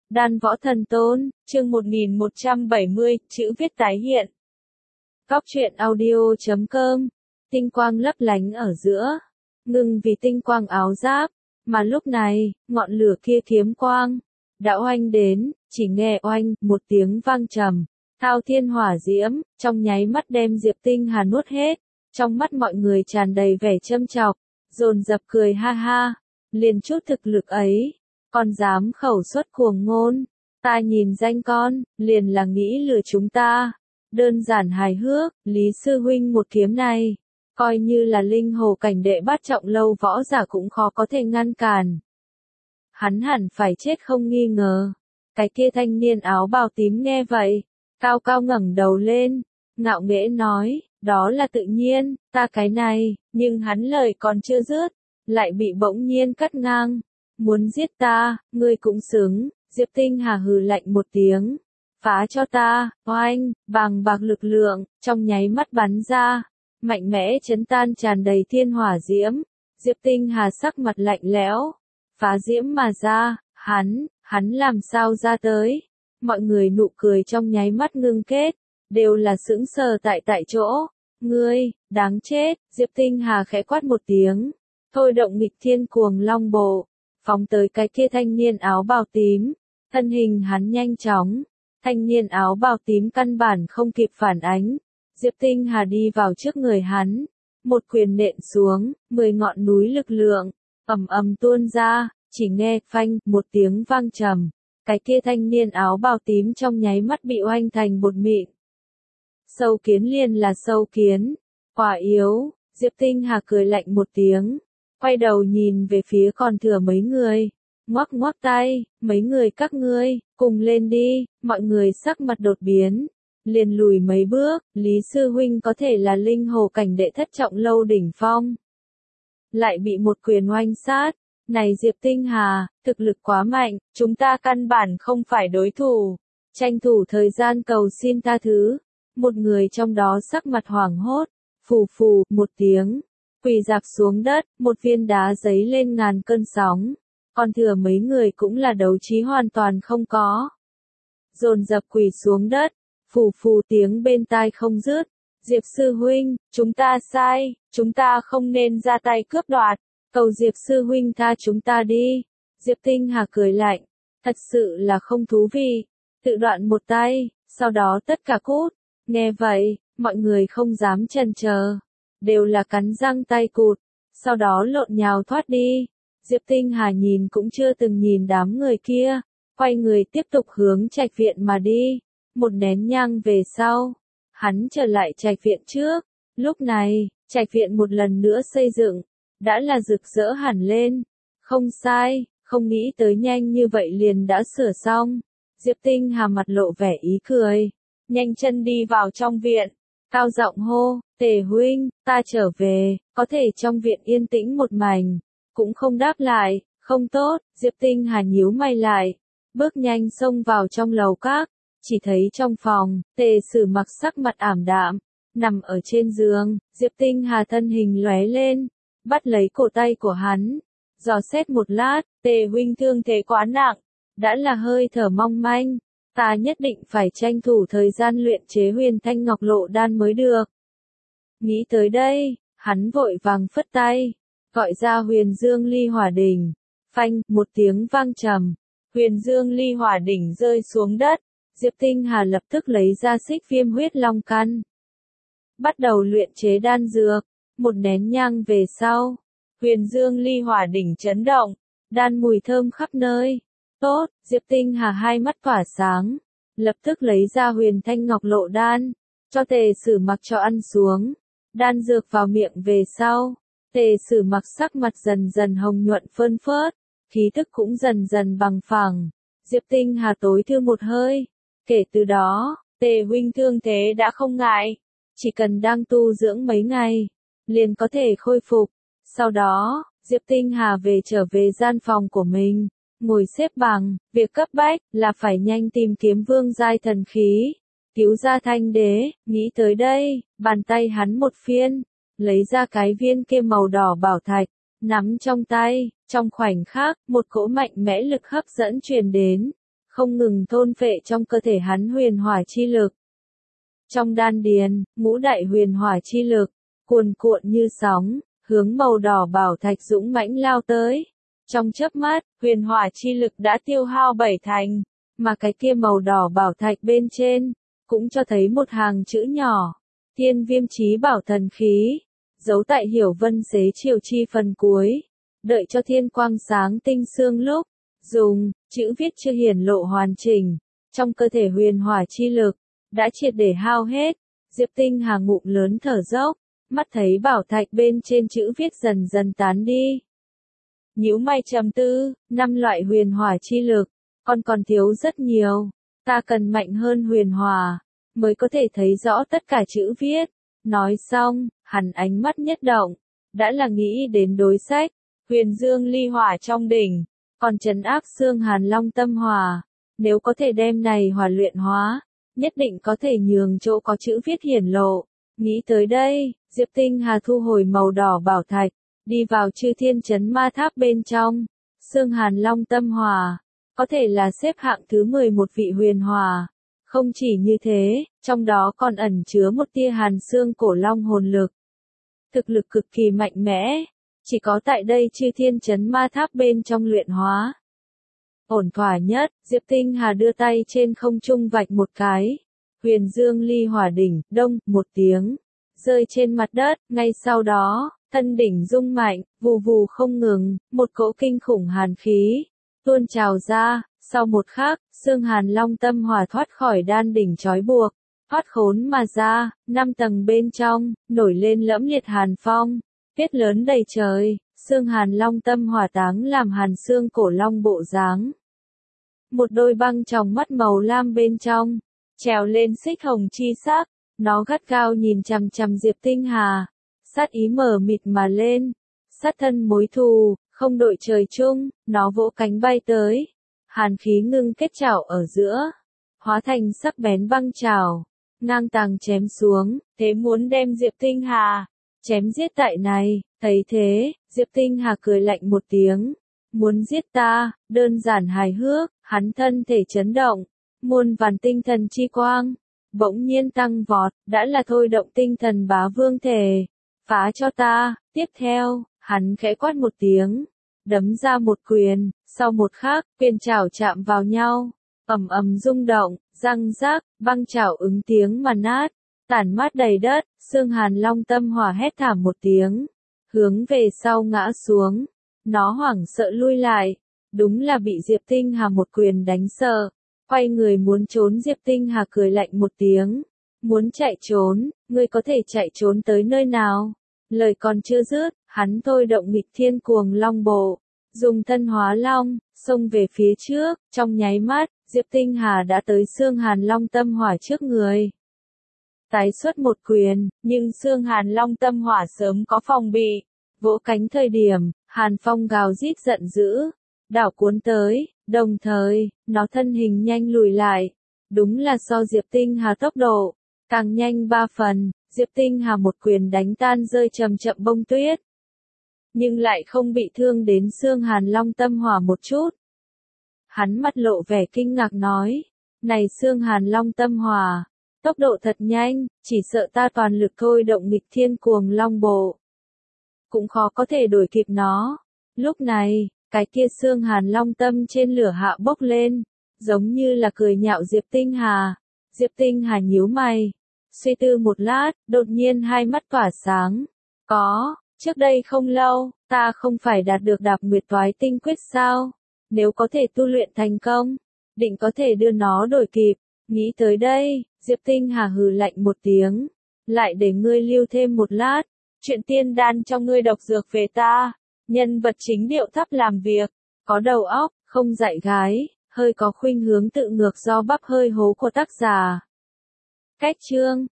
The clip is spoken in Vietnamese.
Đan Võ Thần Tôn, chương 1170, chữ viết tái hiện. Góc truyện audio.com, tinh quang lấp lánh ở giữa, ngừng vì tinh quang áo giáp, mà lúc này, ngọn lửa kia kiếm quang, đã oanh đến, chỉ nghe oanh, một tiếng vang trầm, thao thiên hỏa diễm, trong nháy mắt đem Diệp Tinh Hà nuốt hết, trong mắt mọi người tràn đầy vẻ châm chọc, dồn dập cười ha ha, liền chút thực lực ấy. Con dám khẩu xuất cuồng ngôn, ta nhìn danh con, liền là nghĩ lừa chúng ta. Đơn giản hài hước, Lý Sư Huynh một kiếm này, coi như là linh hồ cảnh đệ bát trọng lâu võ giả cũng khó có thể ngăn cản. Hắn hẳn phải chết không nghi ngờ. Cái kia thanh niên áo bào tím nghe vậy, cao cao ngẩng đầu lên, ngạo nghễ nói, đó là tự nhiên, ta cái này, nhưng hắn lời còn chưa dứt, lại bị bỗng nhiên cắt ngang. Muốn giết ta, ngươi cũng xứng, Diệp Tinh Hà hừ lạnh một tiếng. Phá cho ta, oanh, bàng bạc lực lượng, trong nháy mắt bắn ra, mạnh mẽ chấn tan tràn đầy thiên hỏa diễm. Diệp Tinh Hà sắc mặt lạnh lẽo, phá diễm mà ra, hắn làm sao ra tới. Mọi người nụ cười trong nháy mắt ngưng kết, đều là sững sờ tại chỗ. Ngươi, đáng chết, Diệp Tinh Hà khẽ quát một tiếng, thôi động nghịch thiên cuồng long bộ. Phóng tới cái kia thanh niên áo bào tím, thân hình hắn nhanh chóng, thanh niên áo bào tím căn bản không kịp phản ánh, Diệp Tinh Hà đi vào trước người hắn, một quyền nện xuống, 10 ngọn núi lực lượng, ầm ầm tuôn ra, chỉ nghe phanh, một tiếng vang trầm, cái kia thanh niên áo bào tím trong nháy mắt bị oanh thành bột mịn. Sâu kiến liền là sâu kiến, quả yếu, Diệp Tinh Hà cười lạnh một tiếng. Quay đầu nhìn về phía còn thừa mấy người, ngoắc ngoắc tay, mấy người các ngươi, cùng lên đi, mọi người sắc mặt đột biến, liền lùi mấy bước, Lý Sư Huynh có thể là linh hồ cảnh đệ thất trọng lâu đỉnh phong. Lại bị một quyền oanh sát, này Diệp Tinh Hà, thực lực quá mạnh, chúng ta căn bản không phải đối thủ, tranh thủ thời gian cầu xin tha thứ, một người trong đó sắc mặt hoảng hốt, phù phù, một tiếng. Quỳ dạp xuống đất, một viên đá giấy lên ngàn cơn sóng, còn thừa mấy người cũng là đấu trí hoàn toàn không có. Dồn dập quỳ xuống đất, phù phù tiếng bên tai không dứt, Diệp Sư Huynh, chúng ta sai, chúng ta không nên ra tay cướp đoạt, cầu Diệp Sư Huynh tha chúng ta đi. Diệp Tinh Hà cười lạnh, thật sự là không thú vị, tự đoạn một tay, sau đó tất cả cút, nghe vậy, mọi người không dám chần chờ. Đều là cắn răng tay cụt, sau đó lộn nhào thoát đi. Diệp Tinh Hà nhìn cũng chưa từng nhìn đám người kia, quay người tiếp tục hướng trạch viện mà đi. Một nén nhang về sau, hắn trở lại trạch viện trước. Lúc này, trạch viện một lần nữa xây dựng, đã là rực rỡ hẳn lên. Không sai, không nghĩ tới nhanh như vậy liền đã sửa xong. Diệp Tinh Hà mặt lộ vẻ ý cười, nhanh chân đi vào trong viện, cao giọng hô. Tề huynh, ta trở về, có thể trong viện yên tĩnh một mảnh, cũng không đáp lại, không tốt, Diệp Tinh Hà nhíu mày lại, bước nhanh xông vào trong lầu các, chỉ thấy trong phòng, Tề Sử mặc sắc mặt ảm đạm, nằm ở trên giường, Diệp Tinh Hà thân hình lóe lên, bắt lấy cổ tay của hắn, dò xét một lát, Tề huynh thương thế quá nặng, đã là hơi thở mong manh, ta nhất định phải tranh thủ thời gian luyện chế Huyền Thanh Ngọc Lộ đan mới được. Nghĩ tới đây, hắn vội vàng phất tay, gọi ra Huyền Dương Ly Hỏa Đỉnh. Phanh, một tiếng vang trầm, Huyền Dương Ly Hỏa Đỉnh rơi xuống đất, Diệp Tinh Hà lập tức lấy ra Xích Viêm Huyết Long Căn. Bắt đầu luyện chế đan dược, một nén nhang về sau, Huyền Dương Ly Hỏa Đỉnh chấn động, đan mùi thơm khắp nơi. Tốt, Diệp Tinh Hà hai mắt tỏa sáng, lập tức lấy ra Huyền Thanh Ngọc Lộ đan, cho Tề Sử mặc cho ăn xuống. Đan dược vào miệng về sau, Tề Sử mặc sắc mặt dần dần hồng nhuận phơn phớt, khí tức cũng dần dần bằng phẳng. Diệp Tinh Hà tối thư một hơi, kể từ đó, Tề huynh thương thế đã không ngại, chỉ cần đang tu dưỡng mấy ngày, liền có thể khôi phục. Sau đó, Diệp Tinh Hà trở về gian phòng của mình, ngồi xếp bằng, việc cấp bách là phải nhanh tìm kiếm vương giai thần khí. Cứu ra Thanh Đế, nghĩ tới đây, bàn tay hắn một phiên, lấy ra cái viên kia màu đỏ bảo thạch, nắm trong tay, trong khoảnh khắc, một cỗ mạnh mẽ lực hấp dẫn truyền đến, không ngừng thôn phệ trong cơ thể hắn huyền hỏa chi lực. Trong đan điền, ngũ đại huyền hỏa chi lực, cuồn cuộn như sóng, hướng màu đỏ bảo thạch dũng mãnh lao tới. Trong chớp mắt, huyền hỏa chi lực đã tiêu hao 7/, mà cái kia màu đỏ bảo thạch bên trên, cũng cho thấy một hàng chữ nhỏ, Thiên Viêm Chí Bảo Thần Khí, giấu tại Hiểu Vân Xế Chiều chi phần cuối, đợi cho thiên quang sáng tinh xương lúc, dùng, chữ viết chưa hiển lộ hoàn chỉnh, trong cơ thể huyền hỏa chi lực, đã triệt để hao hết. Diệp Tinh Hà ngụm lớn thở dốc, mắt thấy bảo thạch bên trên chữ viết dần dần tán đi. Nhíu mày trầm tư, 5 loại huyền hỏa chi lực, còn thiếu rất nhiều, ta cần mạnh hơn huyền hỏa, mới có thể thấy rõ tất cả chữ viết. Nói xong, hắn ánh mắt nhất động, đã là nghĩ đến đối sách, huyền dương ly hỏa trong đỉnh, còn trấn áp xương hàn long tâm hỏa, nếu có thể đem này hỏa luyện hóa, nhất định có thể nhường chỗ có chữ viết hiển lộ. Nghĩ tới đây, Diệp Tinh Hà thu hồi màu đỏ bảo thạch, đi vào Chư Thiên Chấn Ma Tháp bên trong. Xương hàn long tâm hỏa, có thể là xếp hạng thứ 11 vị huyền hỏa. Không chỉ như thế, trong đó còn ẩn chứa một tia hàn xương cổ long hồn lực. Thực lực cực kỳ mạnh mẽ, chỉ có tại đây Chư Thiên Chấn Ma Tháp bên trong luyện hóa. Ổn thỏa nhất, Diệp Tinh Hà đưa tay trên không trung vạch một cái. Huyền dương ly hỏa đỉnh, đông, một tiếng, rơi trên mặt đất, ngay sau đó, thân đỉnh rung mạnh, vù vù không ngừng, một cỗ kinh khủng hàn khí, tuôn trào ra, sau một khắc, xương hàn long tâm hỏa thoát khỏi đan đỉnh trói buộc, thoát khốn mà ra, 5 tầng bên trong, nổi lên lẫm liệt hàn phong, tuyết lớn đầy trời, xương hàn long tâm hỏa táng làm hàn xương cổ long bộ dáng. Một đôi băng tròng mắt màu lam bên trong, trèo lên xích hồng chi sắc, nó gắt gao nhìn chằm chằm Diệp Tinh Hà, sát ý mờ mịt mà lên, sát thân mối thù, không đội trời chung, nó vỗ cánh bay tới, hàn khí ngưng kết chảo ở giữa, hóa thành sắc bén băng chảo, ngang tàng chém xuống, thế muốn đem Diệp Tinh Hà chém giết tại này. Thấy thế, Diệp Tinh Hà cười lạnh một tiếng, muốn giết ta, đơn giản hài hước, hắn thân thể chấn động, muôn vàn tinh thần chi quang, bỗng nhiên tăng vọt, đã là thôi động tinh thần bá vương thể, phá cho ta. Tiếp theo, hắn khẽ quát một tiếng, đấm ra một quyền, sau một khắc, quyền chảo chạm vào nhau, ầm ầm rung động, răng rác, băng chảo ứng tiếng mà nát, tản mát đầy đất. Xương hàn long tâm hỏa hét thảm một tiếng, hướng về sau ngã xuống, nó hoảng sợ lui lại, đúng là bị Diệp Tinh Hà một quyền đánh sợ, quay người muốn trốn. Diệp Tinh Hà cười lạnh một tiếng, muốn chạy trốn, ngươi có thể chạy trốn tới nơi nào? Lời còn chưa dứt, hắn thôi động nghịch thiên cuồng long bộ, dùng thân hóa long, xông về phía trước, trong nháy mắt, Diệp Tinh Hà đã tới xương hàn long tâm hỏa trước người. Tái xuất một quyền, nhưng xương hàn long tâm hỏa sớm có phòng bị, vỗ cánh thời điểm, hàn phong gào rít giận dữ, đảo cuốn tới, đồng thời, nó thân hình nhanh lùi lại, đúng là so Diệp Tinh Hà tốc độ, càng nhanh 3 phần. Diệp Tinh Hà một quyền đánh tan rơi chậm chậm bông tuyết, nhưng lại không bị thương đến xương hàn long tâm hỏa một chút. Hắn mặt lộ vẻ kinh ngạc nói, này xương hàn long tâm hỏa, tốc độ thật nhanh, chỉ sợ ta toàn lực thôi động nghịch thiên cuồng long bộ, cũng khó có thể đuổi kịp nó. Lúc này, cái kia xương hàn long tâm trên lửa hạ bốc lên, giống như là cười nhạo Diệp Tinh Hà. Diệp Tinh Hà nhíu mày, suy tư một lát, đột nhiên hai mắt tỏa sáng. Trước đây không lâu, ta không phải đạt được Đạp Nguyệt Toái Tinh Quyết sao? Nếu có thể tu luyện thành công, định có thể đưa nó đổi kịp. Nghĩ tới đây, Diệp Tinh Hà hừ lạnh một tiếng, lại để ngươi lưu thêm một lát, chuyện tiên đan cho ngươi độc dược về ta. Nhân vật chính điệu thấp làm việc, có đầu óc, không dạy gái, hơi có khuynh hướng tự ngược do bắp hơi hố của tác giả. Cách chương